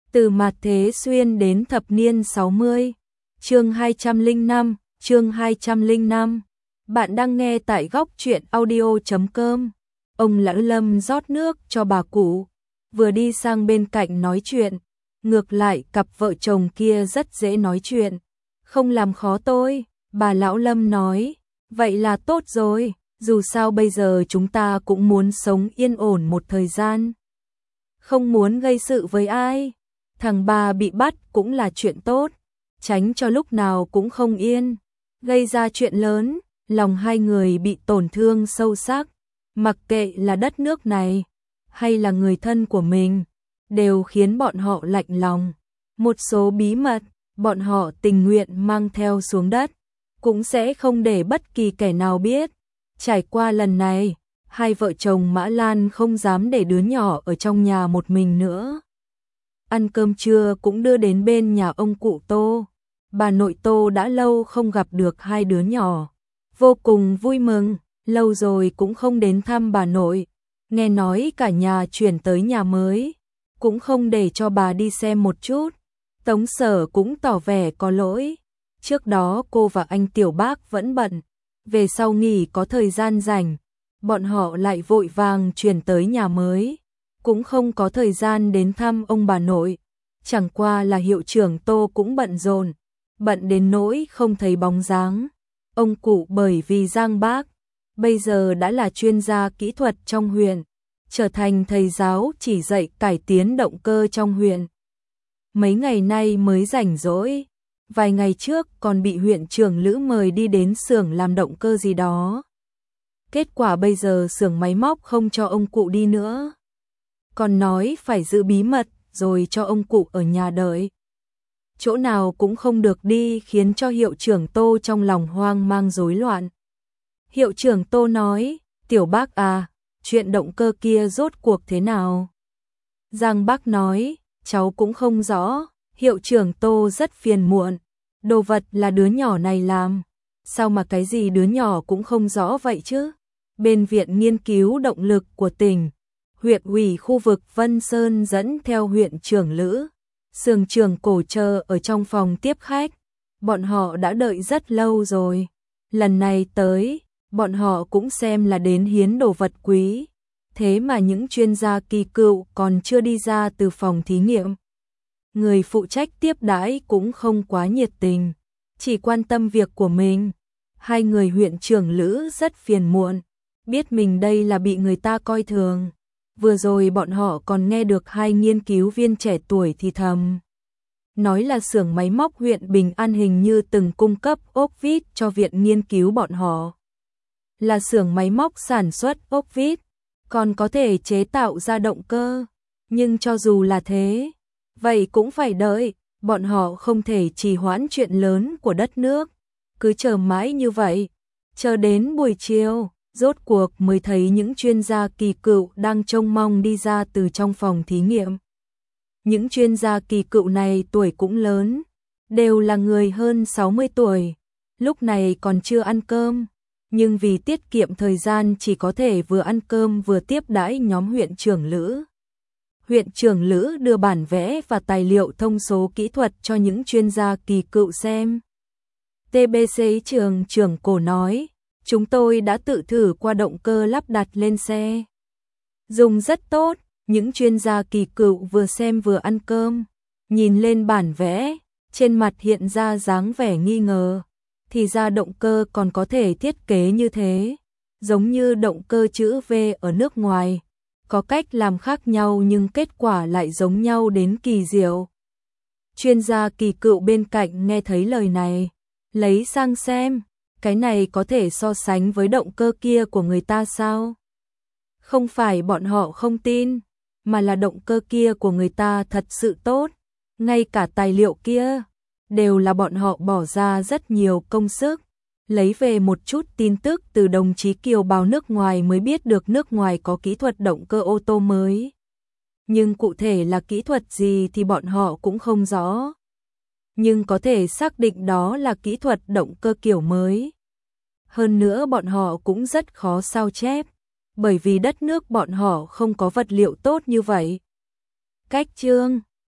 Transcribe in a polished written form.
Từ mạt thế xuyên đến thập niên 60. Chương 205, chương 205. Bạn đang nghe tại góc truyện audio.com. Ông Lão Lâm rót nước cho bà cụ, vừa đi sang bên cạnh nói chuyện. Ngược lại cặp vợ chồng kia rất dễ nói chuyện, không làm khó tôi, bà Lão Lâm nói. Vậy là tốt rồi, dù sao bây giờ chúng ta cũng muốn sống yên ổn một thời gian. Không muốn gây sự với ai. Thằng ba bị bắt cũng là chuyện tốt, tránh cho lúc nào cũng không yên, gây ra chuyện lớn, lòng hai người bị tổn thương sâu sắc. Mặc kệ là đất nước này, hay là người thân của mình, đều khiến bọn họ lạnh lòng. Một số bí mật, bọn họ tình nguyện mang theo xuống đất, cũng sẽ không để bất kỳ kẻ nào biết. Trải qua lần này, hai vợ chồng Mã Lan không dám để đứa nhỏ ở trong nhà một mình nữa. Ăn cơm trưa cũng đưa đến bên nhà ông cụ Tô. Bà nội Tô đã lâu không gặp được hai đứa nhỏ, vô cùng vui mừng, lâu rồi cũng không đến thăm bà nội. Nghe nói cả nhà chuyển tới nhà mới, cũng không để cho bà đi xem một chút. Tống Sở cũng tỏ vẻ có lỗi. Trước đó cô và anh Tiểu Bác vẫn bận, về sau nghỉ có thời gian rảnh, bọn họ lại vội vàng chuyển tới nhà mới, cũng không có thời gian đến thăm ông bà nội. Chẳng qua là hiệu trưởng Tô cũng bận rộn, bận đến nỗi không thấy bóng dáng. Ông cụ bởi vì Giang Bác bây giờ đã là chuyên gia kỹ thuật trong huyện, trở thành thầy giáo chỉ dạy cải tiến động cơ trong huyện. Mấy ngày nay mới rảnh rỗi, vài ngày trước còn bị huyện trưởng Lữ mời đi đến xưởng làm động cơ gì đó. Kết quả bây giờ xưởng máy móc không cho ông cụ đi nữa, còn nói phải giữ bí mật rồi cho ông cụ ở nhà đợi. Chỗ nào cũng không được đi, khiến cho hiệu trưởng Tô trong lòng hoang mang rối loạn. Hiệu trưởng Tô nói, Tiểu Bác à, chuyện động cơ kia rốt cuộc thế nào? Giang Bác nói, cháu cũng không rõ. Hiệu trưởng Tô rất phiền muộn, đồ vật là đứa nhỏ này làm, sao mà cái gì đứa nhỏ cũng không rõ vậy chứ? Bên Viện Nghiên cứu Động lực của tỉnh, huyện ủy khu vực Vân Sơn dẫn theo huyện trưởng Lữ, xưởng trưởng Cổ chờ ở trong phòng tiếp khách. Bọn họ đã đợi rất lâu rồi. Lần này tới, bọn họ cũng xem là đến hiến đồ vật quý. Thế mà những chuyên gia kỳ cựu còn chưa đi ra từ phòng thí nghiệm. Người phụ trách tiếp đãi cũng không quá nhiệt tình, chỉ quan tâm việc của mình. Hai người huyện trưởng Lữ rất phiền muộn, biết mình đây là bị người ta coi thường. Vừa rồi bọn họ còn nghe được hai nghiên cứu viên trẻ tuổi thì thầm, nói là xưởng máy móc huyện Bình An hình như từng cung cấp ốp vít cho viện nghiên cứu bọn họ. Là xưởng máy móc sản xuất ốp vít, còn có thể chế tạo ra động cơ. Nhưng cho dù là thế, vậy cũng phải đợi, bọn họ không thể trì hoãn chuyện lớn của đất nước. Cứ chờ mãi như vậy, chờ đến buổi chiều, rốt cuộc mới thấy những chuyên gia kỳ cựu đang trông mong đi ra từ trong phòng thí nghiệm. Những chuyên gia kỳ cựu này tuổi cũng lớn, đều là người hơn 60 tuổi, lúc này còn chưa ăn cơm, nhưng vì tiết kiệm thời gian chỉ có thể vừa ăn cơm vừa tiếp đãi nhóm huyện trưởng Lữ. Huyện trưởng Lữ đưa bản vẽ và tài liệu thông số kỹ thuật cho những chuyên gia kỳ cựu xem. TBC trường trưởng Cổ nói, chúng tôi đã tự thử qua động cơ lắp đặt lên xe, dùng rất tốt. Những chuyên gia kỳ cựu vừa xem vừa ăn cơm, nhìn lên bản vẽ, trên mặt hiện ra dáng vẻ nghi ngờ. Thì ra động cơ còn có thể thiết kế như thế, giống như động cơ chữ V ở nước ngoài, có cách làm khác nhau nhưng kết quả lại giống nhau đến kỳ diệu. Chuyên gia kỳ cựu bên cạnh nghe thấy lời này, lấy sang xem, cái này có thể so sánh với động cơ kia của người ta sao? Không phải bọn họ không tin, mà là động cơ kia của người ta thật sự tốt, ngay cả tài liệu kia đều là bọn họ bỏ ra rất nhiều công sức, lấy về một chút tin tức từ đồng chí kiều bào nước ngoài mới biết được nước ngoài có kỹ thuật động cơ ô tô mới. Nhưng cụ thể là kỹ thuật gì thì bọn họ cũng không rõ. Nhưng có thể xác định đó là kỹ thuật động cơ kiểu mới. Hơn nữa bọn họ cũng rất khó sao chép, bởi vì đất nước bọn họ không có vật liệu tốt như vậy. Cách chương